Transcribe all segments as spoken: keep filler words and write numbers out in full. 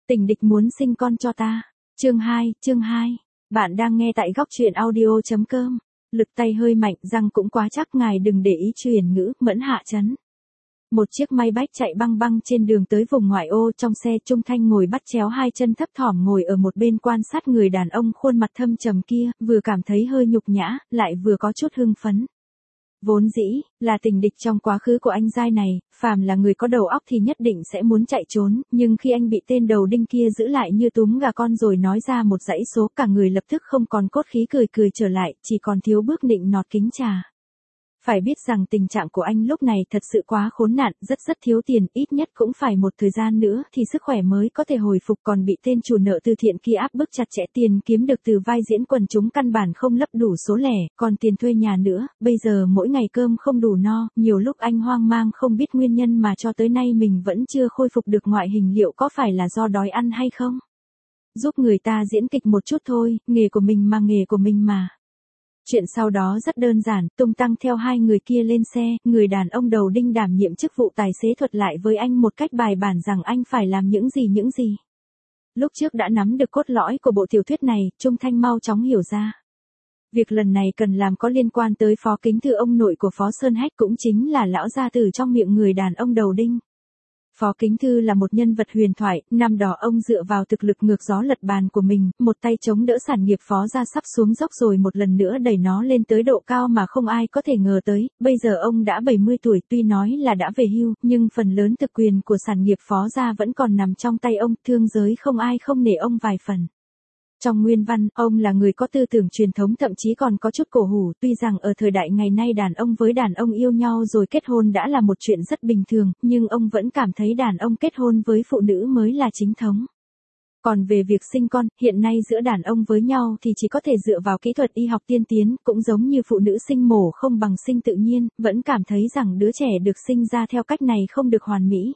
Tình địch muốn sinh con cho ta. Chương hai, chương hai. Bạn đang nghe tại góc truyện audio chấm com. Lực tay hơi mạnh, răng cũng quá chắc, ngài đừng để ý truyền ngữ, mẫn hạ chấn. Một chiếc may bách chạy băng băng trên đường tới vùng ngoại ô, trong xe Trung Thanh ngồi bắt chéo hai chân thấp thỏm ngồi ở một bên quan sát người đàn ông khuôn mặt thâm trầm kia, vừa cảm thấy hơi nhục nhã, lại vừa có chút hưng phấn. Vốn dĩ, là tình địch trong quá khứ của anh giai này, phàm là người có đầu óc thì nhất định sẽ muốn chạy trốn, nhưng khi anh bị tên đầu đinh kia giữ lại như túm gà con rồi nói ra một dãy số, cả người lập tức không còn cốt khí, cười cười trở lại, chỉ còn thiếu bước nịnh nọt kính trà. Phải biết rằng tình trạng của anh lúc này thật sự quá khốn nạn, rất rất thiếu tiền, ít nhất cũng phải một thời gian nữa thì sức khỏe mới có thể hồi phục, còn bị tên chủ nợ từ thiện kia áp bức chặt chẽ, tiền kiếm được từ vai diễn quần chúng căn bản không lấp đủ số lẻ, còn tiền thuê nhà nữa, bây giờ mỗi ngày cơm không đủ no, nhiều lúc anh hoang mang không biết nguyên nhân mà cho tới nay mình vẫn chưa khôi phục được ngoại hình, liệu có phải là do đói ăn hay không? Giúp người ta diễn kịch một chút thôi, nghề của mình mà nghề của mình mà. Chuyện sau đó rất đơn giản, tung tăng theo hai người kia lên xe, người đàn ông đầu đinh đảm nhiệm chức vụ tài xế thuật lại với anh một cách bài bản rằng anh phải làm những gì những gì. Lúc trước đã nắm được cốt lõi của bộ tiểu thuyết này, Trung Thanh mau chóng hiểu ra. Việc lần này cần làm có liên quan tới Phó Kính Thư, ông nội của Phó Sơn Hách, cũng chính là lão gia tử trong miệng người đàn ông đầu đinh. Phó Kính Thư là một nhân vật huyền thoại, năm đó ông dựa vào thực lực ngược gió lật bàn của mình, một tay chống đỡ sản nghiệp Phó gia sắp xuống dốc rồi một lần nữa đẩy nó lên tới độ cao mà không ai có thể ngờ tới. Bây giờ ông đã bảy mươi tuổi, tuy nói là đã về hưu, nhưng phần lớn thực quyền của sản nghiệp Phó gia vẫn còn nằm trong tay ông, thương giới không ai không nể ông vài phần. Trong nguyên văn, ông là người có tư tưởng truyền thống, thậm chí còn có chút cổ hủ, tuy rằng ở thời đại ngày nay đàn ông với đàn ông yêu nhau rồi kết hôn đã là một chuyện rất bình thường, nhưng ông vẫn cảm thấy đàn ông kết hôn với phụ nữ mới là chính thống. Còn về việc sinh con, hiện nay giữa đàn ông với nhau thì chỉ có thể dựa vào kỹ thuật y học tiên tiến, cũng giống như phụ nữ sinh mổ không bằng sinh tự nhiên, vẫn cảm thấy rằng đứa trẻ được sinh ra theo cách này không được hoàn mỹ.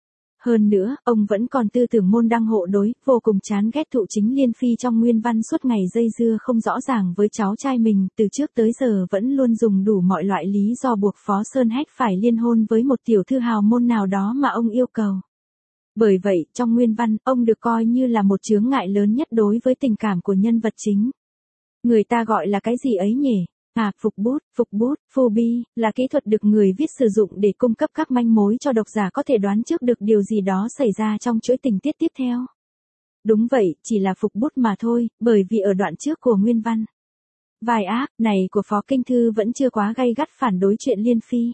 Hơn nữa, ông vẫn còn tư tưởng môn đăng hộ đối, vô cùng chán ghét Thụ Chính Liên Phi trong nguyên văn suốt ngày dây dưa không rõ ràng với cháu trai mình, từ trước tới giờ vẫn luôn dùng đủ mọi loại lý do buộc Phó Sơn Hách phải liên hôn với một tiểu thư hào môn nào đó mà ông yêu cầu. Bởi vậy, trong nguyên văn, ông được coi như là một chướng ngại lớn nhất đối với tình cảm của nhân vật chính. Người ta gọi là cái gì ấy nhỉ? À, phục bút, phục bút, phobia, là kỹ thuật được người viết sử dụng để cung cấp các manh mối cho độc giả có thể đoán trước được điều gì đó xảy ra trong chuỗi tình tiết tiếp theo. Đúng vậy, chỉ là phục bút mà thôi, bởi vì ở đoạn trước của nguyên văn, vài ác này của Phó Kinh Thư vẫn chưa quá gay gắt phản đối chuyện Liên Phi.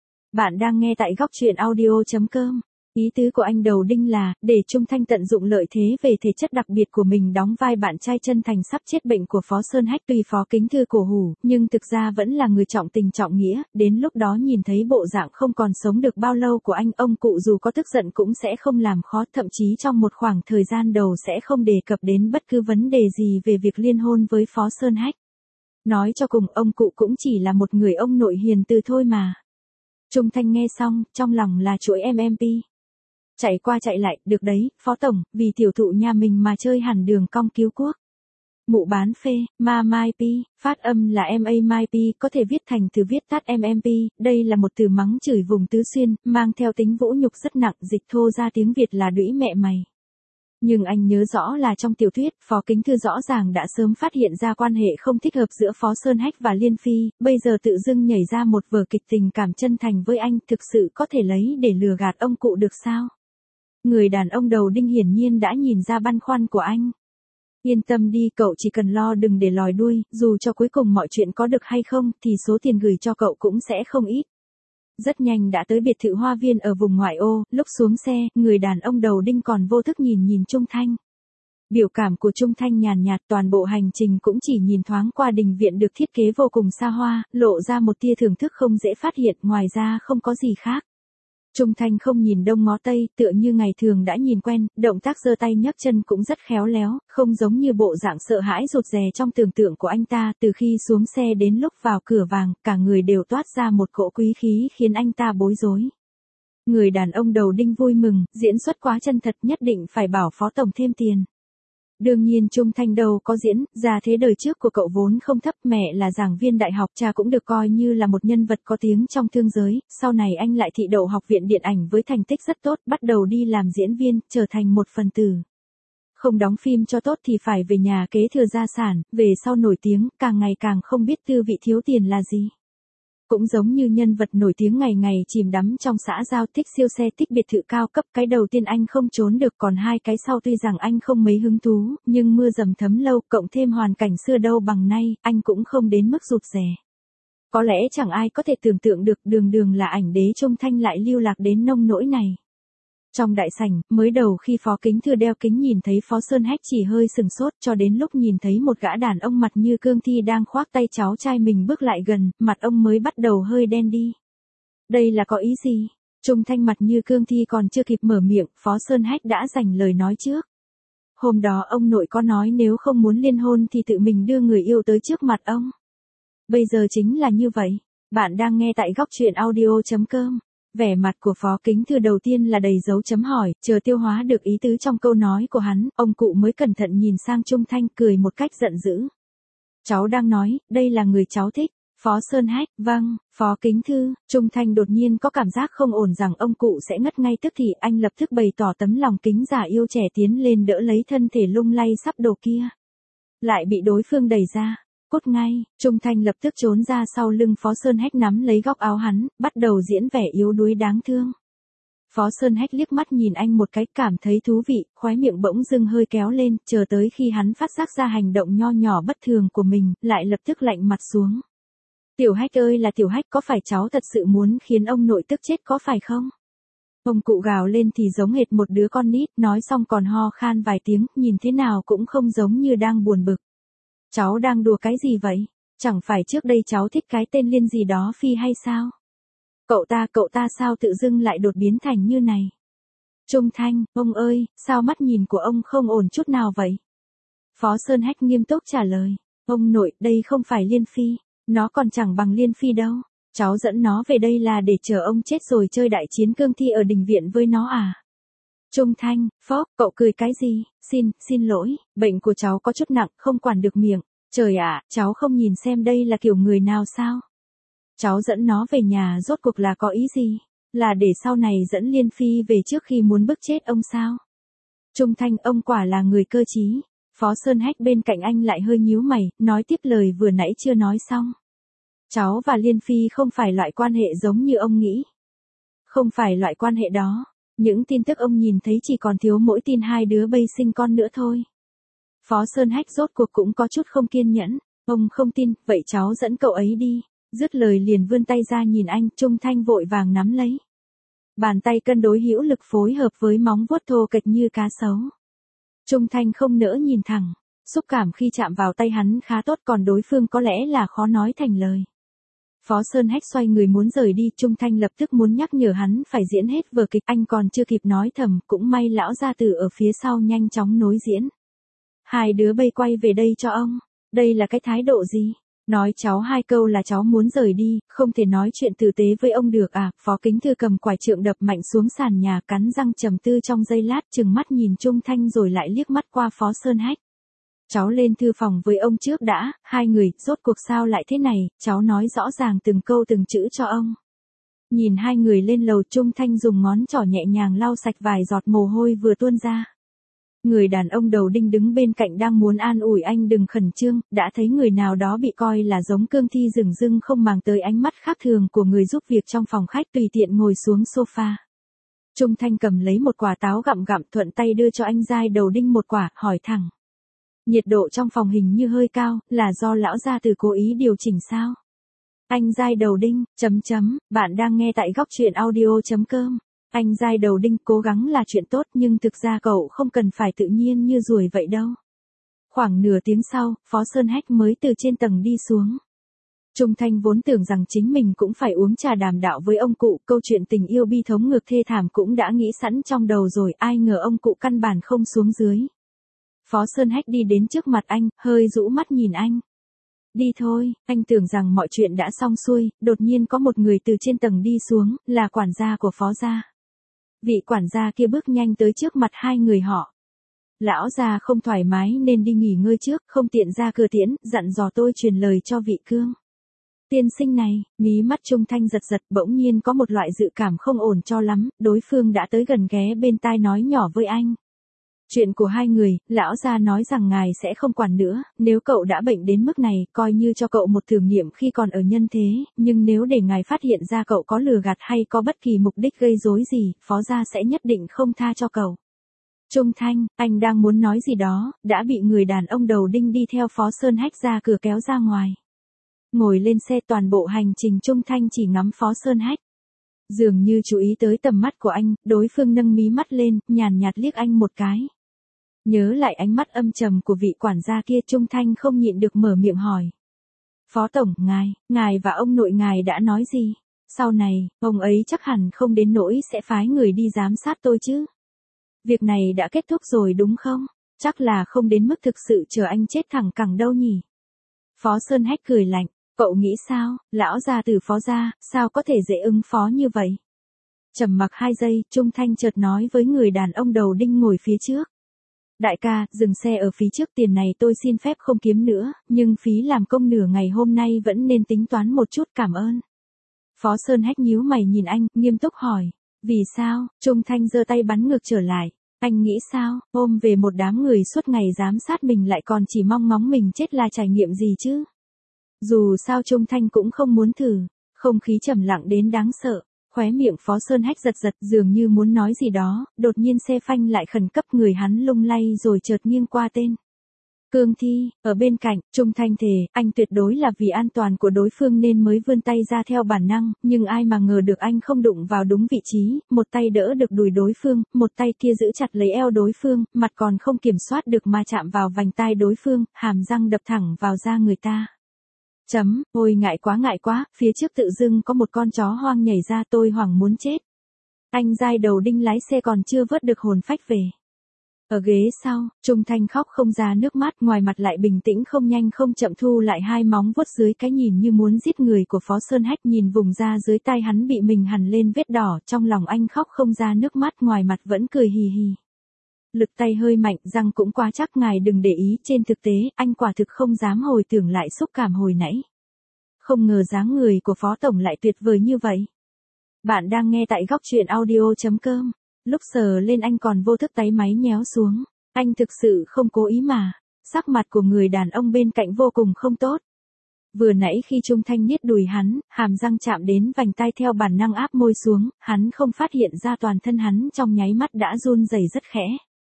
Bạn đang nghe tại góc truyện audio chấm com. Ý tứ của anh đầu đinh là, để Trung Thanh tận dụng lợi thế về thể chất đặc biệt của mình đóng vai bạn trai chân thành sắp chết bệnh của Phó Sơn Hách. Tuy Phó Kính Thư cổ hủ, nhưng thực ra vẫn là người trọng tình trọng nghĩa, đến lúc đó nhìn thấy bộ dạng không còn sống được bao lâu của anh, ông cụ dù có tức giận cũng sẽ không làm khó, thậm chí trong một khoảng thời gian đầu sẽ không đề cập đến bất cứ vấn đề gì về việc liên hôn với Phó Sơn Hách. Nói cho cùng, ông cụ cũng chỉ là một người ông nội hiền từ thôi mà. Trung Thanh nghe xong, trong lòng là chuỗi em em pê. Chạy qua chạy lại, được đấy, Phó Tổng, vì tiểu thụ nhà mình mà chơi hẳn đường cong cứu quốc. Mụ bán phê, ma mai pi, phát âm là ma mai pi, có thể viết thành từ viết tắt em em pê, đây là một từ mắng chửi vùng Tứ Xuyên, mang theo tính vũ nhục rất nặng, dịch thô ra tiếng Việt là đũy mẹ mày. Nhưng anh nhớ rõ là trong tiểu thuyết, Phó Kính Thư rõ ràng đã sớm phát hiện ra quan hệ không thích hợp giữa Phó Sơn Hách và Liên Phi, bây giờ tự dưng nhảy ra một vở kịch tình cảm chân thành với anh, thực sự có thể lấy để lừa gạt ông cụ được sao? Người đàn ông đầu đinh hiển nhiên đã nhìn ra băn khoăn của anh. Yên tâm đi, cậu chỉ cần lo đừng để lòi đuôi, dù cho cuối cùng mọi chuyện có được hay không, thì số tiền gửi cho cậu cũng sẽ không ít. Rất nhanh đã tới biệt thự Hoa Viên ở vùng ngoại ô, lúc xuống xe, người đàn ông đầu đinh còn vô thức nhìn nhìn Trung Thanh. Biểu cảm của Trung Thanh nhàn nhạt, toàn bộ hành trình cũng chỉ nhìn thoáng qua đình viện được thiết kế vô cùng xa hoa, lộ ra một tia thưởng thức không dễ phát hiện, ngoài ra không có gì khác. Trung Thanh không nhìn đông ngó tây, tựa như ngày thường đã nhìn quen, động tác giơ tay nhấc chân cũng rất khéo léo, không giống như bộ dạng sợ hãi rụt rè trong tưởng tượng của anh ta. Từ khi xuống xe đến lúc vào cửa vàng, cả người đều toát ra một cỗ quý khí khiến anh ta bối rối. Người đàn ông đầu đinh vui mừng, diễn xuất quá chân thật, nhất định phải bảo Phó Tổng thêm tiền. Đương nhiên Trung Thanh đâu có diễn, gia thế đời trước của cậu vốn không thấp, mẹ là giảng viên đại học, cha cũng được coi như là một nhân vật có tiếng trong thương giới, sau này anh lại thị đậu học viện điện ảnh với thành tích rất tốt, bắt đầu đi làm diễn viên, trở thành một phần tử. Không đóng phim cho tốt thì phải về nhà kế thừa gia sản, về sau nổi tiếng, càng ngày càng không biết tư vị thiếu tiền là gì. Cũng giống như nhân vật nổi tiếng ngày ngày chìm đắm trong xã giao, thích siêu xe, thích biệt thự cao cấp, cái đầu tiên anh không trốn được, còn hai cái sau tuy rằng anh không mấy hứng thú, nhưng mưa dầm thấm lâu, cộng thêm hoàn cảnh xưa đâu bằng nay, anh cũng không đến mức rụt rè. Có lẽ chẳng ai có thể tưởng tượng được đường đường là ảnh đế Trung Thanh lại lưu lạc đến nông nỗi này. Trong đại sảnh, mới đầu khi Phó Kính Thư đeo kính nhìn thấy Phó Sơn Hách chỉ hơi sừng sốt, cho đến lúc nhìn thấy một gã đàn ông mặt như cương thi đang khoác tay cháu trai mình bước lại gần, mặt ông mới bắt đầu hơi đen đi. Đây là có ý gì? Trung Thanh mặt như cương thi còn chưa kịp mở miệng, Phó Sơn Hách đã giành lời nói trước. Hôm đó ông nội có nói nếu không muốn liên hôn thì tự mình đưa người yêu tới trước mặt ông. Bây giờ chính là như vậy. Bạn đang nghe tại góc truyện audio chấm com. Vẻ mặt của Phó Kính Thư đầu tiên là đầy dấu chấm hỏi, chờ tiêu hóa được ý tứ trong câu nói của hắn, ông cụ mới cẩn thận nhìn sang Trung Thanh cười một cách giận dữ. Cháu đang nói, đây là người cháu thích. Phó Sơn Hách, vâng, Phó Kính Thư. Trung Thanh đột nhiên có cảm giác không ổn rằng ông cụ sẽ ngất ngay tức thì anh lập tức bày tỏ tấm lòng kính giả yêu trẻ tiến lên đỡ lấy thân thể lung lay sắp đổ kia. Lại bị đối phương đẩy ra. Cút ngay, Trung Thanh lập tức trốn ra sau lưng Phó Sơn Hách nắm lấy góc áo hắn, bắt đầu diễn vẻ yếu đuối đáng thương. Phó Sơn Hách liếc mắt nhìn anh một cái cảm thấy thú vị, khóe miệng bỗng dưng hơi kéo lên, chờ tới khi hắn phát giác ra hành động nho nhỏ bất thường của mình, lại lập tức lạnh mặt xuống. Tiểu Hách ơi là Tiểu Hách, có phải cháu thật sự muốn khiến ông nội tức chết có phải không? Ông cụ gào lên thì giống hệt một đứa con nít, nói xong còn ho khan vài tiếng, nhìn thế nào cũng không giống như đang buồn bực. Cháu đang đùa cái gì vậy? Chẳng phải trước đây cháu thích cái tên Liên gì đó Phi hay sao? Cậu ta, cậu ta sao tự dưng lại đột biến thành như này? Trung Thanh, ông ơi, sao mắt nhìn của ông không ổn chút nào vậy? Phó Sơn Hách nghiêm túc trả lời. Ông nội, đây không phải Liên Phi, nó còn chẳng bằng Liên Phi đâu. Cháu dẫn nó về đây là để chờ ông chết rồi chơi đại chiến cương thi ở đình viện với nó à? Trung Thanh, Phó, cậu cười cái gì? Xin, xin lỗi, bệnh của cháu có chút nặng, không quản được miệng. Trời ạ, cháu không nhìn xem đây là kiểu người nào sao? Cháu dẫn nó về nhà rốt cuộc là có ý gì? Là để sau này dẫn Liên Phi về trước khi muốn bức chết ông sao? Trung Thanh, ông quả là người cơ trí. Phó Sơn Hách bên cạnh anh lại hơi nhíu mày, nói tiếp lời vừa nãy chưa nói xong. Cháu và Liên Phi không phải loại quan hệ giống như ông nghĩ. Không phải loại quan hệ đó. Những tin tức ông nhìn thấy chỉ còn thiếu mỗi tin hai đứa bây sinh con nữa thôi. Phó Sơn Hách rốt cuộc cũng có chút không kiên nhẫn. Ông không tin, vậy cháu dẫn cậu ấy đi. Dứt lời liền vươn tay ra nhìn anh, Trung Thanh vội vàng nắm lấy. Bàn tay cân đối hữu lực phối hợp với móng vuốt thô kệch như cá sấu. Trung Thanh không nỡ nhìn thẳng, xúc cảm khi chạm vào tay hắn khá tốt, còn đối phương có lẽ là khó nói thành lời. Phó Sơn Hách xoay người muốn rời đi, Trung Thanh lập tức muốn nhắc nhở hắn phải diễn hết vở kịch, anh còn chưa kịp nói thầm, cũng may lão gia tử ở phía sau nhanh chóng nối diễn. Hai đứa bay quay về đây cho ông, đây là cái thái độ gì? Nói cháu hai câu là cháu muốn rời đi, không thể nói chuyện tử tế với ông được à? Phó Kính Thư cầm quải trượng đập mạnh xuống sàn nhà, cắn răng trầm tư trong giây lát, chừng mắt nhìn Trung Thanh rồi lại liếc mắt qua Phó Sơn Hách. Cháu lên thư phòng với ông trước đã, hai người, rốt cuộc sao lại thế này, cháu nói rõ ràng từng câu từng chữ cho ông. Nhìn hai người lên lầu, Trung Thanh dùng ngón trỏ nhẹ nhàng lau sạch vài giọt mồ hôi vừa tuôn ra. Người đàn ông đầu đinh đứng bên cạnh đang muốn an ủi anh đừng khẩn trương, đã thấy người nào đó bị coi là giống cương thi dửng dưng không màng tới ánh mắt khác thường của người giúp việc trong phòng khách, tùy tiện ngồi xuống sofa. Trung Thanh cầm lấy một quả táo gặm gặm, thuận tay đưa cho anh giai đầu đinh một quả, hỏi thẳng. Nhiệt độ trong phòng hình như hơi cao, là do lão gia tử cố ý điều chỉnh sao? Anh giai đầu đinh, chấm chấm, bạn đang nghe tại góc truyện audio chấm com. Anh giai đầu đinh, cố gắng là chuyện tốt nhưng thực ra cậu không cần phải tự nhiên như ruồi vậy đâu. Khoảng nửa tiếng sau, Phó Sơn Hách mới từ trên tầng đi xuống. Trung Thanh vốn tưởng rằng chính mình cũng phải uống trà đàm đạo với ông cụ, câu chuyện tình yêu bi thống ngược thê thảm cũng đã nghĩ sẵn trong đầu rồi, ai ngờ ông cụ căn bản không xuống dưới. Phó Sơn Hách đi đến trước mặt anh, hơi rũ mắt nhìn anh. Đi thôi, anh tưởng rằng mọi chuyện đã xong xuôi, đột nhiên có một người từ trên tầng đi xuống, là quản gia của Phó gia. Vị quản gia kia bước nhanh tới trước mặt hai người họ. Lão già không thoải mái nên đi nghỉ ngơi trước, không tiện ra cửa tiễn, dặn dò tôi truyền lời cho vị cương. Tiên sinh này, mí mắt Trung Thanh giật giật, bỗng nhiên có một loại dự cảm không ổn cho lắm, đối phương đã tới gần ghé bên tai nói nhỏ với anh. Chuyện của hai người, lão gia nói rằng ngài sẽ không quản nữa, nếu cậu đã bệnh đến mức này, coi như cho cậu một thử nghiệm khi còn ở nhân thế, nhưng nếu để ngài phát hiện ra cậu có lừa gạt hay có bất kỳ mục đích gây rối gì, phó gia sẽ nhất định không tha cho cậu. Trung Thanh, anh đang muốn nói gì đó, đã bị người đàn ông đầu đinh đi theo Phó Sơn Hách ra cửa kéo ra ngoài. Ngồi lên xe toàn bộ hành trình Trung Thanh chỉ ngắm Phó Sơn Hách. Dường như chú ý tới tầm mắt của anh, đối phương nâng mí mắt lên, nhàn nhạt liếc anh một cái. Nhớ lại ánh mắt âm trầm của vị quản gia kia, Trung Thanh không nhịn được mở miệng hỏi. Phó Tổng, ngài, ngài và ông nội ngài đã nói gì? Sau này, ông ấy chắc hẳn không đến nỗi sẽ phái người đi giám sát tôi chứ? Việc này đã kết thúc rồi đúng không? Chắc là không đến mức thực sự chờ anh chết thẳng cẳng đâu nhỉ? Phó Sơn Hách cười lạnh, cậu nghĩ sao, lão gia từ Phó gia, sao có thể dễ ứng phó như vậy? Trầm mặc hai giây, Trung Thanh chợt nói với người đàn ông đầu đinh ngồi phía trước. Đại ca, dừng xe ở phía trước, tiền này tôi xin phép không kiếm nữa, nhưng phí làm công nửa ngày hôm nay vẫn nên tính toán một chút, cảm ơn. Phó Sơn Hách nhíu mày nhìn anh, nghiêm túc hỏi. Vì sao? Trung Thanh giơ tay bắn ngược trở lại. Anh nghĩ sao, ôm về một đám người suốt ngày giám sát mình lại còn chỉ mong ngóng mình chết là trải nghiệm gì chứ? Dù sao Trung Thanh cũng không muốn thử. Không khí trầm lặng đến đáng sợ. Khóe miệng Phó Sơn Hách giật giật dường như muốn nói gì đó, đột nhiên xe phanh lại khẩn cấp, người hắn lung lay rồi chợt nghiêng qua tên. Cương Thi, ở bên cạnh, Trung Thanh thề, anh tuyệt đối là vì an toàn của đối phương nên mới vươn tay ra theo bản năng, nhưng ai mà ngờ được anh không đụng vào đúng vị trí, một tay đỡ được đùi đối phương, một tay kia giữ chặt lấy eo đối phương, mặt còn không kiểm soát được mà chạm vào vành tai đối phương, hàm răng đập thẳng vào da người ta. Chấm, ôi ngại quá ngại quá, phía trước tự dưng có một con chó hoang nhảy ra, tôi hoảng muốn chết. Anh giai đầu đinh lái xe còn chưa vớt được hồn phách về. Ở ghế sau, Trung Thanh khóc không ra nước mắt, ngoài mặt lại bình tĩnh không nhanh không chậm thu lại hai móng vuốt dưới cái nhìn như muốn giết người của Phó Sơn Hách, nhìn vùng da dưới tai hắn bị mình hằn lên vết đỏ, trong lòng anh khóc không ra nước mắt, ngoài mặt vẫn cười hì hì. Lực tay hơi mạnh, răng cũng quá chắc, ngài đừng để ý, trên thực tế, anh quả thực không dám hồi tưởng lại xúc cảm hồi nãy. Không ngờ dáng người của Phó Tổng lại tuyệt vời như vậy. Bạn đang nghe tại góc truyện audio chấm com. Lúc sờ lên anh còn vô thức táy máy nhéo xuống. Anh thực sự không cố ý mà. Sắc mặt của người đàn ông bên cạnh vô cùng không tốt. Vừa nãy khi Trung Thanh niết đùi hắn, hàm răng chạm đến vành tai theo bản năng áp môi xuống, hắn không phát hiện ra toàn thân hắn trong nháy mắt đã run rẩy rất khẽ.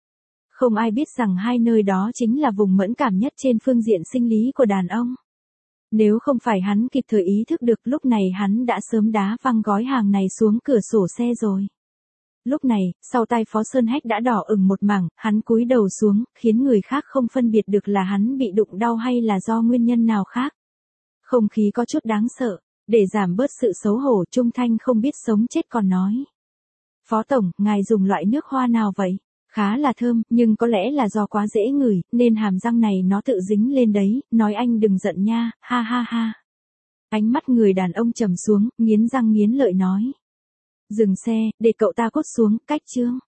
Không ai biết rằng hai nơi đó chính là vùng mẫn cảm nhất trên phương diện sinh lý của đàn ông. Nếu không phải hắn kịp thời ý thức được, lúc này hắn đã sớm đá văng gói hàng này xuống cửa sổ xe rồi. Lúc này, sau tai Phó Sơn Hách đã đỏ ửng một mảng, hắn cúi đầu xuống, khiến người khác không phân biệt được là hắn bị đụng đau hay là do nguyên nhân nào khác. Không khí có chút đáng sợ, để giảm bớt sự xấu hổ, Trung Thanh không biết sống chết còn nói. Phó Tổng, ngài dùng loại nước hoa nào vậy? Khá là thơm, nhưng có lẽ là do quá dễ ngửi, nên hàm răng này nó tự dính lên đấy, nói anh đừng giận nha, ha ha ha. Ánh mắt người đàn ông trầm xuống, nghiến răng nghiến lợi nói. Dừng xe, để cậu ta cốt xuống, cách chương.